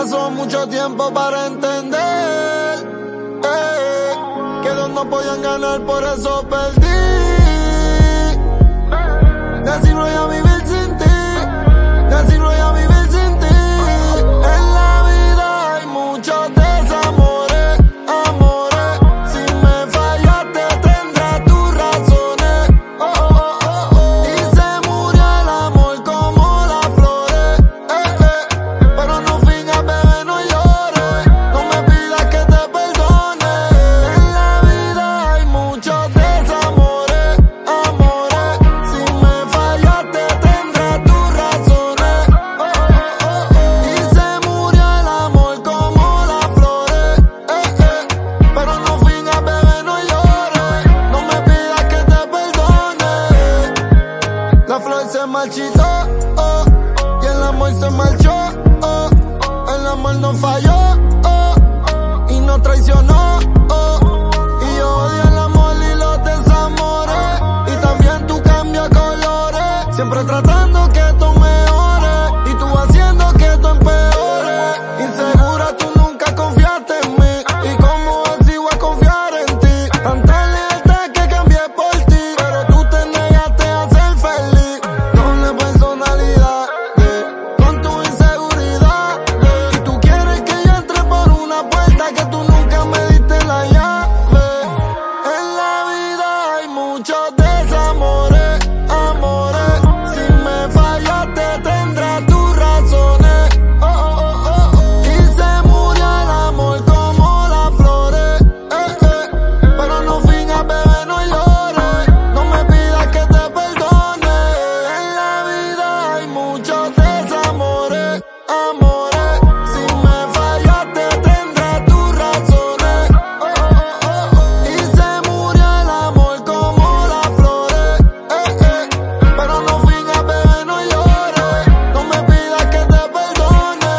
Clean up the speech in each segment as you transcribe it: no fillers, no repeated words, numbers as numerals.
Pasó mucho tiempo para entender que dos no podían ganar, por eso perdí. Decirlo y a vivir sin ti, decirlo y a vivir sin ti. En la vida hay muchos desamores, amores. Si me fallaste tendrás tus razones. Y se murió el amor como las flores. Pero no finjas, bebé, no llores. No me pidas que te perdone. En la vida hay muchos desamores, amores. Si me fallaste tendrás tus razones. Y se murió el amor como las flores. Pero no finjas, bebé, no llores. No me pidas que te perdone. La flor se marchitó, y el amor se marchó. El amor no falló, y no traicionó. Y yo odio el amor y los desamores. Y también tú cambias colores, siempre tratando que esto mejore. Y tú haciendo que esto empeore. Insegura, tú nunca confiaste en mí. Y cómo así voy a confiar en ti. Tanta lealtad que cambié por ti, pero tú te negaste a ser feliz. Doble personalidad, con tu inseguridad. Y tú quieres que yo entre por una puerta que tú nunca me diste la llave. En la vida hay muchos desamores, amores. Si me fallaste tendrás tus razones. Y se murió el amor como las flores. Pero no finjas, bebé, no llores. No me pidas que te perdone. En la vida hay muchos desamores, amores. Si me fallaste tendrás tus razones. Y se murió el amor como las flores. Pero no finjas, bebé, no llores. No me pidas que te perdone.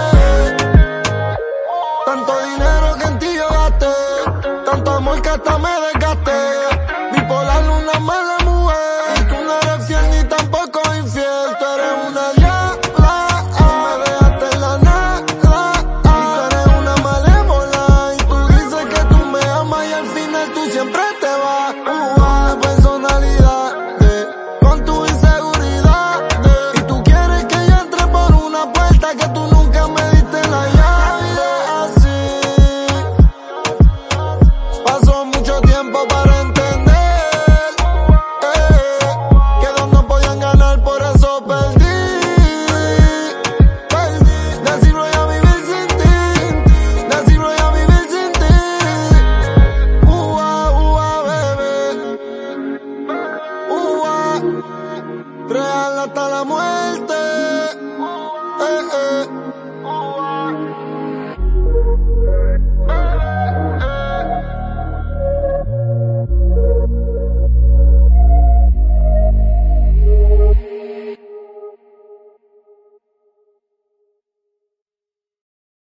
Tanto dinero que en ti yo gasté, tanto amor que hasta me desgasté. Bipolar, una mala mujer. Tú no eres fiel ni tampoco infiel. Tú eres una diabla, me dejaste en la nada. Y tú eres una malévola. Y tú dices que tú me amas y al final tú siempre te vas. De personalidad, con tu inseguridad. Y tú quieres que yo entre por una puerta que tú nunca me diste la llave. Así pasó mucho tiempo para entender que dos no podían ganar, por eso perdí. Decirlo y a vivir sin ti, decirlo y a vivir sin ti. Bebé. Real hasta la muerte.